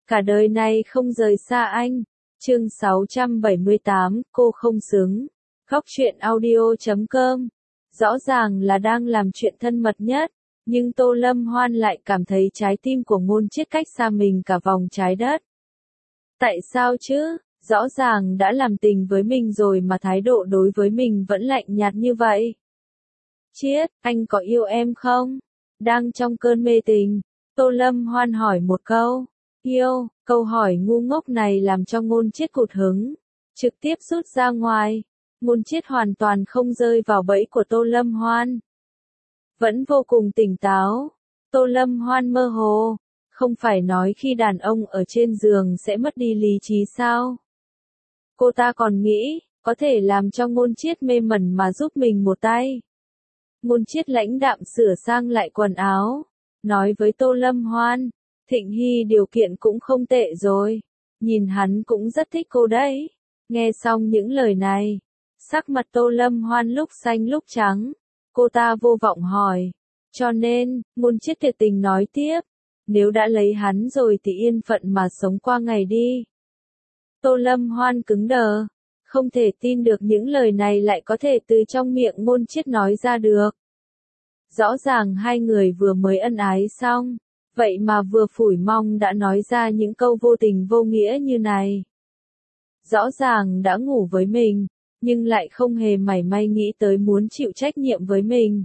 cả đời này không rời xa anh. Chương 678, cô không xứng. Góc truyện audio.com. Rõ ràng là đang làm chuyện thân mật nhất, nhưng Tô Lâm Hoan lại cảm thấy trái tim của Ngôn Chiết cách xa mình cả vòng trái đất. Tại sao chứ? Rõ ràng đã làm tình với mình rồi mà thái độ đối với mình vẫn lạnh nhạt như vậy. Chiết, anh có yêu em không? Đang trong cơn mê tình, Tô Lâm Hoan hỏi một câu. Yêu, câu hỏi ngu ngốc này làm cho Ngôn Chiết cụt hứng, trực tiếp rút ra ngoài. Ngôn Chiết hoàn toàn không rơi vào bẫy của Tô Lâm Hoan. Vẫn vô cùng tỉnh táo. Tô Lâm Hoan mơ hồ. Không phải nói khi đàn ông ở trên giường sẽ mất đi lý trí sao? Cô ta còn nghĩ, có thể làm cho Ngôn Chiết mê mẩn mà giúp mình một tay. Ngôn Chiết lãnh đạm sửa sang lại quần áo, nói với Tô Lâm Hoan, Thịnh Hy điều kiện cũng không tệ rồi, nhìn hắn cũng rất thích cô đấy. Nghe xong những lời này, sắc mặt Tô Lâm Hoan lúc xanh lúc trắng, cô ta vô vọng hỏi, cho nên, Ngôn Chiết tuyệt tình nói tiếp, nếu đã lấy hắn rồi thì yên phận mà sống qua ngày đi. Tô Lâm Hoan cứng đờ, không thể tin được những lời này lại có thể từ trong miệng Ngôn Chiết nói ra được. Rõ ràng hai người vừa mới ân ái xong, vậy mà vừa phủi mong đã nói ra những câu vô tình vô nghĩa như này. Rõ ràng đã ngủ với mình, nhưng lại không hề mảy may nghĩ tới muốn chịu trách nhiệm với mình.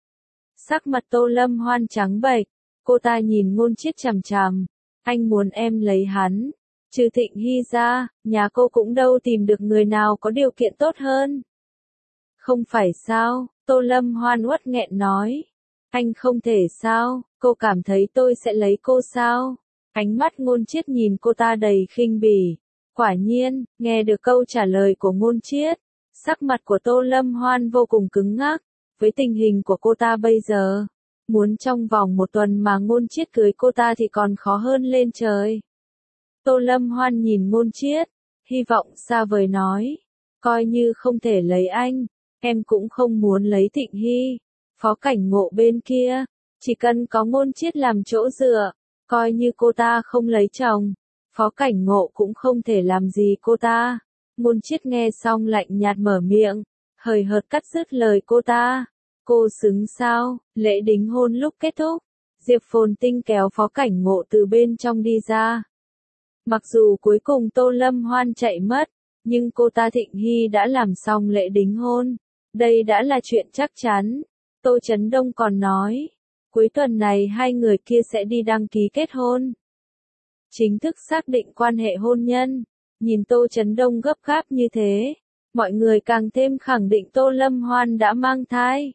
Sắc mặt Tô Lâm Hoan trắng bệch, cô ta nhìn Ngôn Chiết chằm chằm, anh muốn em lấy hắn. Trừ Thịnh Hy ra, nhà cô cũng đâu tìm được người nào có điều kiện tốt hơn. Không phải sao, Tô Lâm Hoan uất nghẹn nói. Anh không thể sao, cô cảm thấy tôi sẽ lấy cô sao? Ánh mắt Ngôn Chiết nhìn cô ta đầy khinh bỉ. Quả nhiên, nghe được câu trả lời của Ngôn Chiết, sắc mặt của Tô Lâm Hoan vô cùng cứng ngắc. Với tình hình của cô ta bây giờ, muốn trong vòng một tuần mà Ngôn Chiết cưới cô ta thì còn khó hơn lên trời. Tô Lâm Hoan nhìn Ngôn Chiết, hy vọng xa vời nói, coi như không thể lấy anh, em cũng không muốn lấy Thịnh Hy. Phó Cảnh Ngộ bên kia, chỉ cần có Ngôn Chiết làm chỗ dựa, coi như cô ta không lấy chồng, Phó Cảnh Ngộ cũng không thể làm gì cô ta. Ngôn Chiết nghe xong lạnh nhạt mở miệng, hời hợt cắt dứt lời cô ta. Cô xứng sao? Lễ đính hôn lúc kết thúc, Diệp Phồn Tinh kéo Phó Cảnh Ngộ từ bên trong đi ra. Mặc dù cuối cùng Tô Lâm Hoan chạy mất, nhưng cô ta Thịnh Hy đã làm xong lễ đính hôn. Đây đã là chuyện chắc chắn. Tô Chấn Đông còn nói, cuối tuần này hai người kia sẽ đi đăng ký kết hôn. Chính thức xác định quan hệ hôn nhân. Nhìn Tô Chấn Đông gấp gáp như thế, mọi người càng thêm khẳng định Tô Lâm Hoan đã mang thai.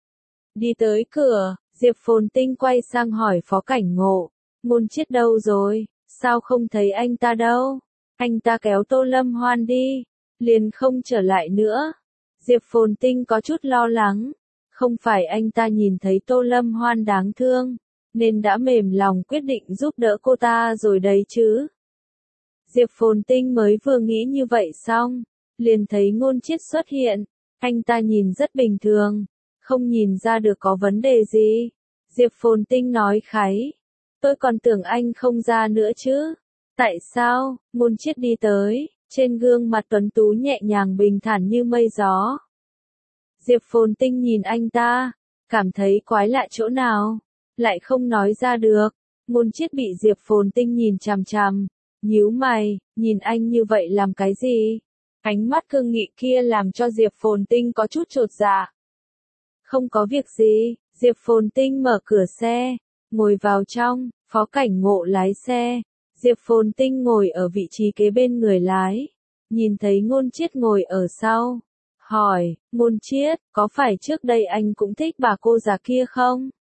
Đi tới cửa, Diệp Phồn Tinh quay sang hỏi Phó Cảnh Ngộ, Ngôn Chiết đâu rồi, sao không thấy anh ta đâu? Anh ta kéo Tô Lâm Hoan đi, liền không trở lại nữa. Diệp Phồn Tinh có chút lo lắng, không phải anh ta nhìn thấy Tô Lâm Hoan đáng thương, nên đã mềm lòng quyết định giúp đỡ cô ta rồi đấy chứ. Diệp Phồn Tinh mới vừa nghĩ như vậy xong, liền thấy Ngôn Chiết xuất hiện, anh ta nhìn rất bình thường, không nhìn ra được có vấn đề gì. Diệp Phồn Tinh nói kháy, tôi còn tưởng anh không ra nữa chứ. Tại sao? Ngôn Chiết đi tới, trên gương mặt tuấn tú nhẹ nhàng bình thản như mây gió. Diệp Phồn Tinh nhìn anh ta, cảm thấy quái lạ chỗ nào, lại không nói ra được. Ngôn Chiết bị Diệp Phồn Tinh nhìn chằm chằm, nhíu mày, nhìn anh như vậy làm cái gì? Ánh mắt cương nghị kia làm cho Diệp Phồn Tinh có chút chột dạ. Không có việc gì, Diệp Phồn Tinh mở cửa xe, ngồi vào trong, Phó Cảnh Ngộ lái xe. Diệp Phồn Tinh ngồi ở vị trí kế bên người lái, nhìn thấy Ngôn Chiết ngồi ở sau. Hỏi, Ngôn Chiết, có phải trước đây anh cũng thích bà cô già kia không?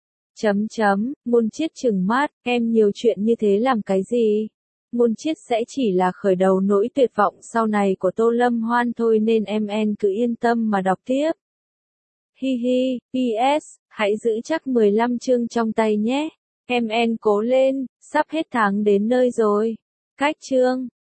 Ngôn Chiết trừng mắt, em nhiều chuyện như thế làm cái gì? Ngôn Chiết sẽ chỉ là khởi đầu nỗi tuyệt vọng sau này của Tô Lâm Hoan thôi nên em cứ yên tâm mà đọc tiếp. Hi hi, PS, hãy giữ chắc 15 chương trong tay nhé. Em cố lên, sắp hết tháng đến nơi rồi. Cách chương.